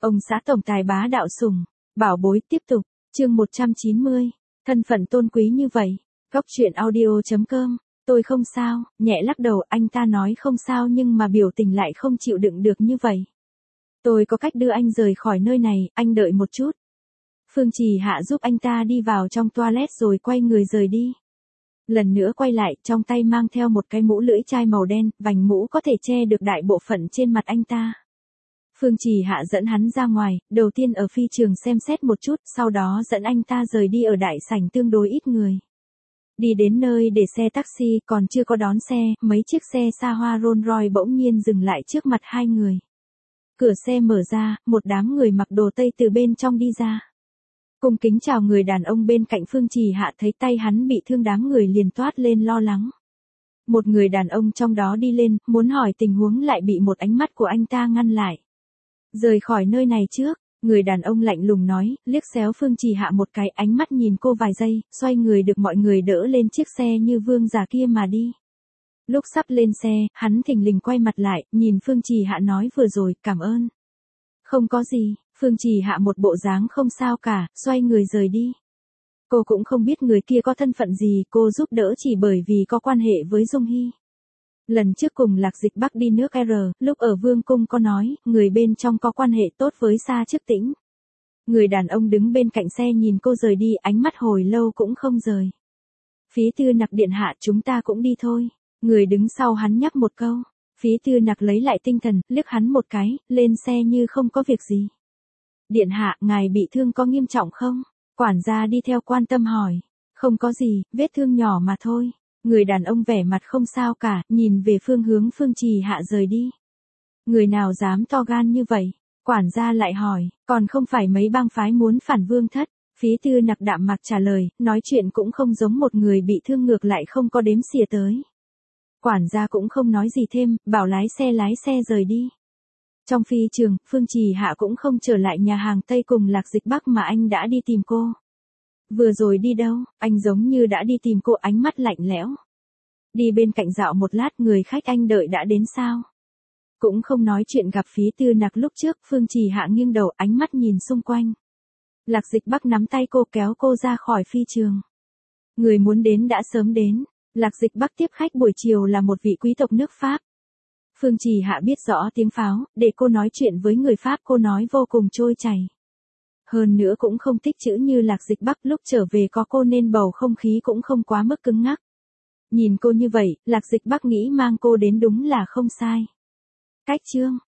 Ông xã tổng tài bá đạo sủng, bảo bối tiếp tục, chương 190, thân phận tôn quý như vậy, góc truyện audio.com, tôi không sao, nhẹ lắc đầu anh ta nói không sao nhưng mà biểu tình lại không chịu đựng được như vậy. Tôi có cách đưa anh rời khỏi nơi này, anh đợi một chút. Phương Trì Hạ giúp anh ta đi vào trong toilet rồi quay người rời đi. Lần nữa quay lại, trong tay mang theo một cái mũ lưỡi chai màu đen, vành mũ có thể che được đại bộ phận trên mặt anh ta. Phương Trì Hạ dẫn hắn ra ngoài, đầu tiên ở phi trường xem xét một chút, sau đó dẫn anh ta rời đi ở đại sảnh tương đối ít người. Đi đến nơi để xe taxi, còn chưa có đón xe, mấy chiếc xe xa hoa Rolls Royce bỗng nhiên dừng lại trước mặt hai người. Cửa xe mở ra, một đám người mặc đồ Tây từ bên trong đi ra. Cung kính chào người đàn ông bên cạnh Phương Trì Hạ thấy tay hắn bị thương đám người liền toát lên lo lắng. Một người đàn ông trong đó đi lên, muốn hỏi tình huống lại bị một ánh mắt của anh ta ngăn lại. Rời khỏi nơi này trước, người đàn ông lạnh lùng nói, liếc xéo Phương Trì Hạ một cái ánh mắt nhìn cô vài giây, xoay người được mọi người đỡ lên chiếc xe như vương giả kia mà đi. Lúc sắp lên xe, hắn thình lình quay mặt lại, nhìn Phương Trì Hạ nói vừa rồi, cảm ơn. Không có gì, Phương Trì Hạ một bộ dáng không sao cả, xoay người rời đi. Cô cũng không biết người kia có thân phận gì, cô giúp đỡ chỉ bởi vì có quan hệ với Dung Hy. Lần trước cùng Lạc Dịch Bắc đi nước R, lúc ở Vương Cung có nói, người bên trong có quan hệ tốt với Sa Chức Tĩnh. Người đàn ông đứng bên cạnh xe nhìn cô rời đi, ánh mắt hồi lâu cũng không rời. Phí Tư Nặc điện hạ chúng ta cũng đi thôi. Người đứng sau hắn nhắc một câu. Phí Tư Nặc lấy lại tinh thần, liếc hắn một cái, lên xe như không có việc gì. Điện hạ, ngài bị thương có nghiêm trọng không? Quản gia đi theo quan tâm hỏi. Không có gì, vết thương nhỏ mà thôi. Người đàn ông vẻ mặt không sao cả, nhìn về phương hướng Phương Trì Hạ rời đi. Người nào dám to gan như vậy? Quản gia lại hỏi, còn không phải mấy bang phái muốn phản Vương thất? Phí Tư Nặc đạm mạc trả lời, nói chuyện cũng không giống một người bị thương ngược lại không có đếm xỉa tới. Quản gia cũng không nói gì thêm, bảo lái xe rời đi. Trong phi trường, Phương Trì Hạ cũng không trở lại nhà hàng Tây cùng Lạc Dịch Bắc mà anh đã đi tìm cô. Vừa rồi đi đâu, anh giống như đã đi tìm cô, ánh mắt lạnh lẽo. Đi bên cạnh dạo một lát, người khách anh đợi đã đến sao? Cũng không nói chuyện gặp Phí Tư Nặc lúc trước, Phương Trì Hạ nghiêng đầu ánh mắt nhìn xung quanh. Lạc Dịch Bắc nắm tay cô kéo cô ra khỏi phi trường. Người muốn đến đã sớm đến. Lạc Dịch Bắc tiếp khách buổi chiều là một vị quý tộc nước Pháp. Phương Trì Hạ biết rõ tiếng pháo, để cô nói chuyện với người Pháp cô nói vô cùng trôi chảy. Hơn nữa cũng không tích chữ như Lạc Dịch Bắc, lúc trở về có cô nên bầu không khí cũng không quá mức cứng ngắc. Nhìn cô như vậy, Lạc Dịch Bắc nghĩ mang cô đến đúng là không sai. Cách chương